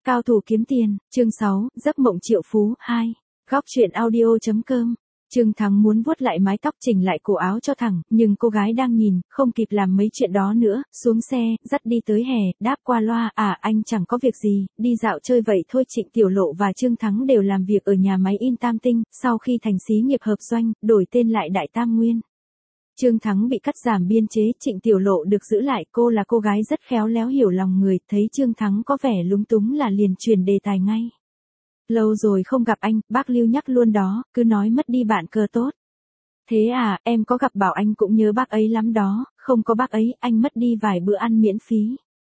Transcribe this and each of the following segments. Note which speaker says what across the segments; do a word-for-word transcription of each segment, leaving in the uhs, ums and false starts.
Speaker 1: Cao thủ kiếm tiền, chương sáu, giấc mộng triệu phú, hai. Góc truyện audio chấm com. Trương Thắng muốn vuốt lại mái tóc chỉnh lại cổ áo cho thẳng, nhưng cô gái đang nhìn, không kịp làm mấy chuyện đó nữa, xuống xe, dắt đi tới hè, đáp qua loa, à anh chẳng có việc gì, đi dạo chơi vậy thôi. Trịnh Tiểu Lộ và Trương Thắng đều làm việc ở nhà máy in Tam Tinh, sau khi thành xí nghiệp hợp doanh, đổi tên lại Đại Tam Nguyên. Trương Thắng bị cắt giảm biên chế, Trịnh Tiểu Lộ được giữ lại, cô là cô gái rất khéo léo hiểu lòng người, thấy Trương Thắng có vẻ lúng túng là liền chuyển đề tài ngay. Lâu rồi không gặp anh, bác Lưu nhắc luôn đó, cứ nói mất đi bạn cờ tốt. Thế à, em có gặp bảo anh cũng nhớ bác ấy lắm đó, không có bác ấy, anh mất đi vài bữa ăn miễn phí.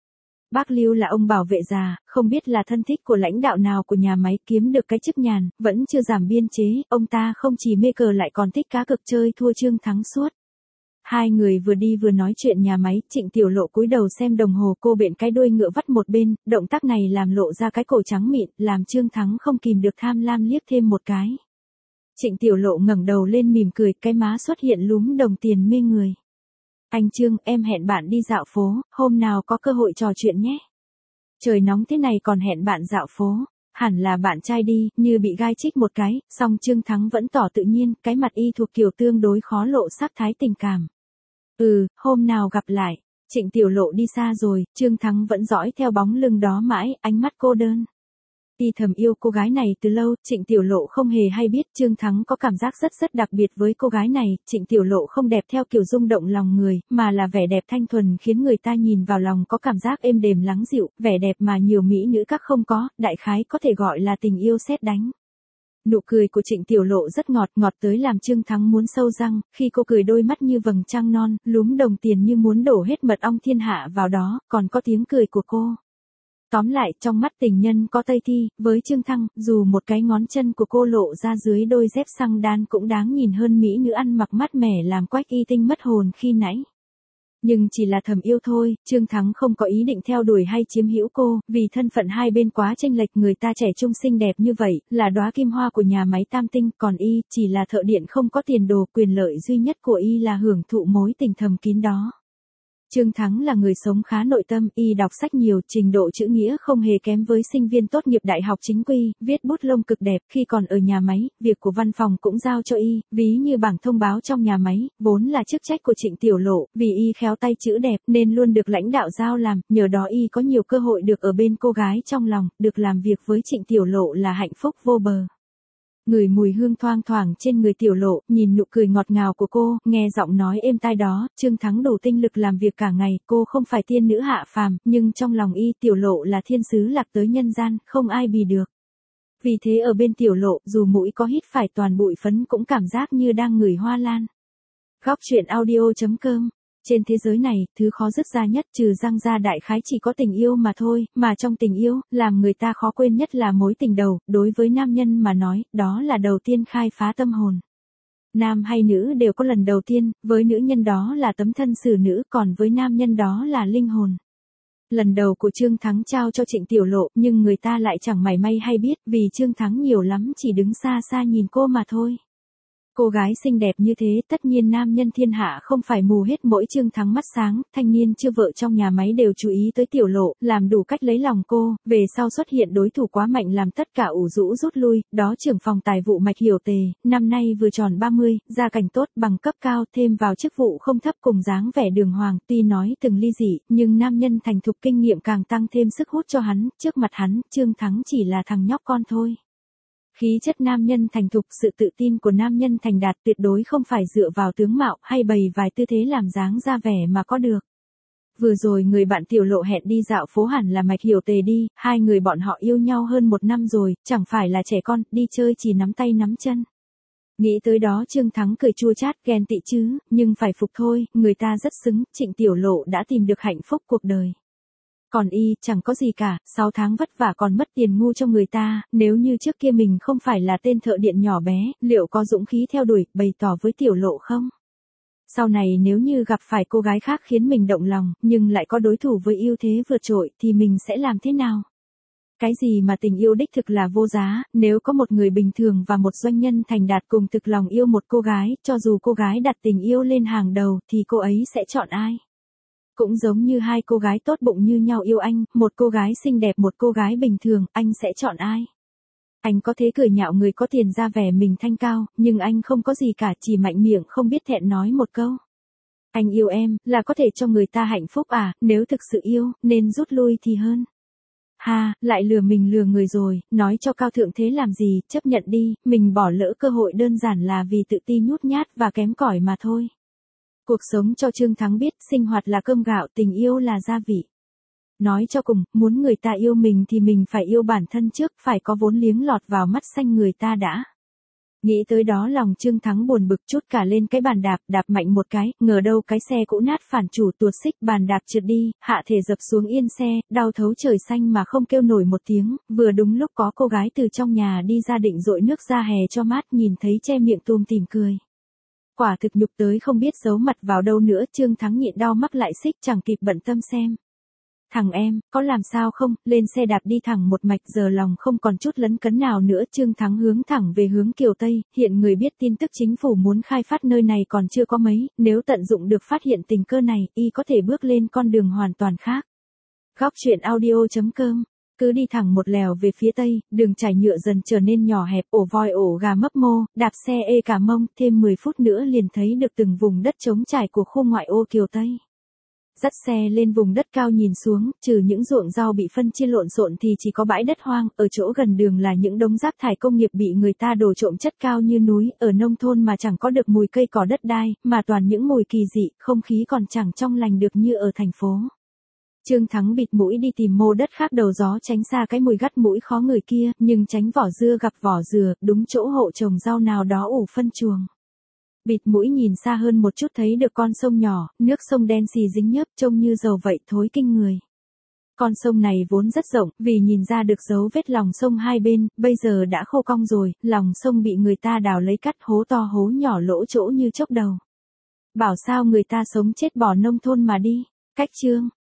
Speaker 1: Bác Lưu là ông bảo vệ già, không biết là thân thích của lãnh đạo nào của nhà máy, kiếm được cái chức nhàn, vẫn chưa giảm biên chế, ông ta không chỉ mê cờ lại còn thích cá cược chơi thua Trương Thắng suốt. Hai người vừa đi vừa nói chuyện nhà máy, Trịnh Tiểu Lộ cúi đầu xem đồng hồ, cô bện cái đuôi ngựa vắt một bên, động tác này làm lộ ra cái cổ trắng mịn, làm Trương Thắng không kìm được tham lam liếc thêm một cái. Trịnh Tiểu Lộ ngẩng đầu lên mỉm cười, cái má xuất hiện lúm đồng tiền mê người. Anh Trương, em hẹn bạn đi dạo phố, hôm nào có cơ hội trò chuyện nhé. Trời nóng thế này còn hẹn bạn dạo phố. Hẳn là bạn trai đi, như bị gai chích một cái, song Trương Thắng vẫn tỏ tự nhiên, cái mặt y thuộc kiểu tương đối khó lộ sắc thái tình cảm. Ừ, hôm nào gặp lại. Trịnh Tiểu Lộ đi xa rồi, Trương Thắng vẫn dõi theo bóng lưng đó mãi, ánh mắt cô đơn. Y thầm yêu cô gái này từ lâu, Trịnh Tiểu Lộ không hề hay biết Trương Thắng có cảm giác rất rất đặc biệt với cô gái này. Trịnh Tiểu Lộ không đẹp theo kiểu rung động lòng người, mà là vẻ đẹp thanh thuần khiến người ta nhìn vào lòng có cảm giác êm đềm lắng dịu, vẻ đẹp mà nhiều mỹ nữ các không có, đại khái có thể gọi là tình yêu sét đánh. Nụ cười của Trịnh Tiểu Lộ rất ngọt, ngọt tới làm Trương Thắng muốn sâu răng, khi cô cười đôi mắt như vầng trăng non, lúm đồng tiền như muốn đổ hết mật ong thiên hạ vào đó, còn có tiếng cười của cô. Tóm lại, trong mắt tình nhân có Tây Thi, với Trương Thắng, dù một cái ngón chân của cô lộ ra dưới đôi dép xăng đan cũng đáng nhìn hơn mỹ nữ ăn mặc mát mẻ làm Quách Y Tinh mất hồn khi nãy. Nhưng chỉ là thầm yêu thôi, Trương Thắng không có ý định theo đuổi hay chiếm hữu cô, vì thân phận hai bên quá chênh lệch, người ta trẻ trung xinh đẹp như vậy, là đóa kim hoa của nhà máy Tam Tinh, còn y, chỉ là thợ điện không có tiền đồ, quyền lợi duy nhất của y là hưởng thụ mối tình thầm kín đó. Trương Thắng là người sống khá nội tâm, y đọc sách nhiều, trình độ chữ nghĩa không hề kém với sinh viên tốt nghiệp đại học chính quy, viết bút lông cực đẹp, khi còn ở nhà máy, việc của văn phòng cũng giao cho y, ví như bảng thông báo trong nhà máy, vốn là chức trách của Trịnh Tiểu Lộ, vì y khéo tay chữ đẹp nên luôn được lãnh đạo giao làm, nhờ đó y có nhiều cơ hội được ở bên cô gái trong lòng, được làm việc với Trịnh Tiểu Lộ là hạnh phúc vô bờ. Ngửi mùi hương thoang thoảng trên người Tiểu Lộ, nhìn nụ cười ngọt ngào của cô, nghe giọng nói êm tai đó, Trương Thắng đủ tinh lực làm việc cả ngày, cô không phải tiên nữ hạ phàm, nhưng trong lòng y Tiểu Lộ là thiên sứ lạc tới nhân gian, không ai bì được. Vì thế ở bên Tiểu Lộ, dù mũi có hít phải toàn bụi phấn cũng cảm giác như đang ngửi hoa lan. Góc truyện audio chấm com. Trên thế giới này, thứ khó dứt ra nhất trừ răng ra đại khái chỉ có tình yêu mà thôi, mà trong tình yêu, làm người ta khó quên nhất là mối tình đầu, đối với nam nhân mà nói, đó là đầu tiên khai phá tâm hồn. Nam hay nữ đều có lần đầu tiên, với nữ nhân đó là tấm thân xử nữ, còn với nam nhân đó là linh hồn. Lần đầu của Trương Thắng trao cho Trịnh Tiểu Lộ, nhưng người ta lại chẳng mảy may hay biết, vì Trương Thắng nhiều lắm chỉ đứng xa xa nhìn cô mà thôi. Cô gái xinh đẹp như thế, tất nhiên nam nhân thiên hạ không phải mù hết mỗi Trương Thắng mắt sáng, thanh niên chưa vợ trong nhà máy đều chú ý tới Tiểu Lộ, làm đủ cách lấy lòng cô, về sau xuất hiện đối thủ quá mạnh làm tất cả ủ rũ rút lui, đó trưởng phòng tài vụ Mạch Hiểu Tề, năm nay vừa tròn ba mươi, gia cảnh tốt, bằng cấp cao, thêm vào chức vụ không thấp cùng dáng vẻ đường hoàng, tuy nói từng ly dị, nhưng nam nhân thành thục kinh nghiệm càng tăng thêm sức hút cho hắn, trước mặt hắn, Trương Thắng chỉ là thằng nhóc con thôi. Khí chất nam nhân thành thục, sự tự tin của nam nhân thành đạt tuyệt đối không phải dựa vào tướng mạo hay bày vài tư thế làm dáng ra vẻ mà có được. Vừa rồi người bạn Tiểu Lộ hẹn đi dạo phố hẳn là Mạch Hiểu Tề đi, hai người bọn họ yêu nhau hơn một năm rồi, chẳng phải là trẻ con, đi chơi chỉ nắm tay nắm chân. Nghĩ tới đó Trương Thắng cười chua chát, ghen tị chứ, nhưng phải phục thôi, người ta rất xứng, Trịnh Tiểu Lộ đã tìm được hạnh phúc cuộc đời. Còn y, chẳng có gì cả, sáu tháng vất vả còn mất tiền ngu cho người ta, nếu như trước kia mình không phải là tên thợ điện nhỏ bé, liệu có dũng khí theo đuổi, bày tỏ với Tiểu Lộ không? Sau này nếu như gặp phải cô gái khác khiến mình động lòng, nhưng lại có đối thủ với ưu thế vượt trội, thì mình sẽ làm thế nào? Cái gì mà tình yêu đích thực là vô giá, nếu có một người bình thường và một doanh nhân thành đạt cùng thực lòng yêu một cô gái, cho dù cô gái đặt tình yêu lên hàng đầu, thì cô ấy sẽ chọn ai? Cũng giống như hai cô gái tốt bụng như nhau yêu anh, một cô gái xinh đẹp một cô gái bình thường, anh sẽ chọn ai? Anh có thể cười nhạo người có tiền ra vẻ mình thanh cao, nhưng anh không có gì cả, chỉ mạnh miệng không biết thẹn nói một câu. Anh yêu em, là có thể cho người ta hạnh phúc à, nếu thực sự yêu, nên rút lui thì hơn. Ha, lại lừa mình lừa người rồi, nói cho cao thượng thế làm gì, chấp nhận đi, mình bỏ lỡ cơ hội đơn giản là vì tự ti nhút nhát và kém cỏi mà thôi. Cuộc sống cho Trương Thắng biết, sinh hoạt là cơm gạo, tình yêu là gia vị. Nói cho cùng, muốn người ta yêu mình thì mình phải yêu bản thân trước, phải có vốn liếng lọt vào mắt xanh người ta đã. Nghĩ tới đó lòng Trương Thắng buồn bực chút cả lên cái bàn đạp, đạp mạnh một cái, ngờ đâu cái xe cũ nát phản chủ tuột xích, bàn đạp trượt đi, hạ thể dập xuống yên xe, đau thấu trời xanh mà không kêu nổi một tiếng, vừa đúng lúc có cô gái từ trong nhà đi ra định dội nước ra hè cho mát, nhìn thấy che miệng tùm tìm cười. Quả thực nhục tới không biết giấu mặt vào đâu nữa, Trương Thắng nhịn đau mắc lại xích chẳng kịp bận tâm xem. Thằng em, có làm sao không, lên xe đạp đi thẳng một mạch, giờ lòng không còn chút lấn cấn nào nữa. Trương Thắng hướng thẳng về hướng Kiều Tây, hiện người biết tin tức chính phủ muốn khai phát nơi này còn chưa có mấy, nếu tận dụng được phát hiện tình cơ này, y có thể bước lên con đường hoàn toàn khác. Góc truyện audio chấm com. Cứ đi thẳng một lèo về phía tây, đường trải nhựa dần trở nên nhỏ hẹp, ổ voi ổ gà mấp mô, đạp xe ê cả mông, thêm mười phút nữa liền thấy được từng vùng đất trống trải của khu ngoại ô Kiều Tây. Dắt xe lên vùng đất cao nhìn xuống, trừ những ruộng rau bị phân chia lộn xộn thì chỉ có bãi đất hoang, ở chỗ gần đường là những đống rác thải công nghiệp bị người ta đổ trộm chất cao như núi, ở nông thôn mà chẳng có được mùi cây cỏ đất đai, mà toàn những mùi kỳ dị, không khí còn chẳng trong lành được như ở thành phố. Trương Thắng bịt mũi đi tìm mô đất khác đầu gió tránh xa cái mùi gắt mũi khó ngửi kia, nhưng tránh vỏ dưa gặp vỏ dừa, đúng chỗ hộ trồng rau nào đó ủ phân chuồng. Bịt mũi nhìn xa hơn một chút thấy được con sông nhỏ, nước sông đen xì dính nhớp trông như dầu vậy thối kinh người. Con sông này vốn rất rộng, vì nhìn ra được dấu vết lòng sông hai bên, bây giờ đã khô cong rồi, lòng sông bị người ta đào lấy cắt hố to hố nhỏ lỗ chỗ như chốc đầu. Bảo sao người ta sống chết bỏ nông thôn mà đi. Cách chương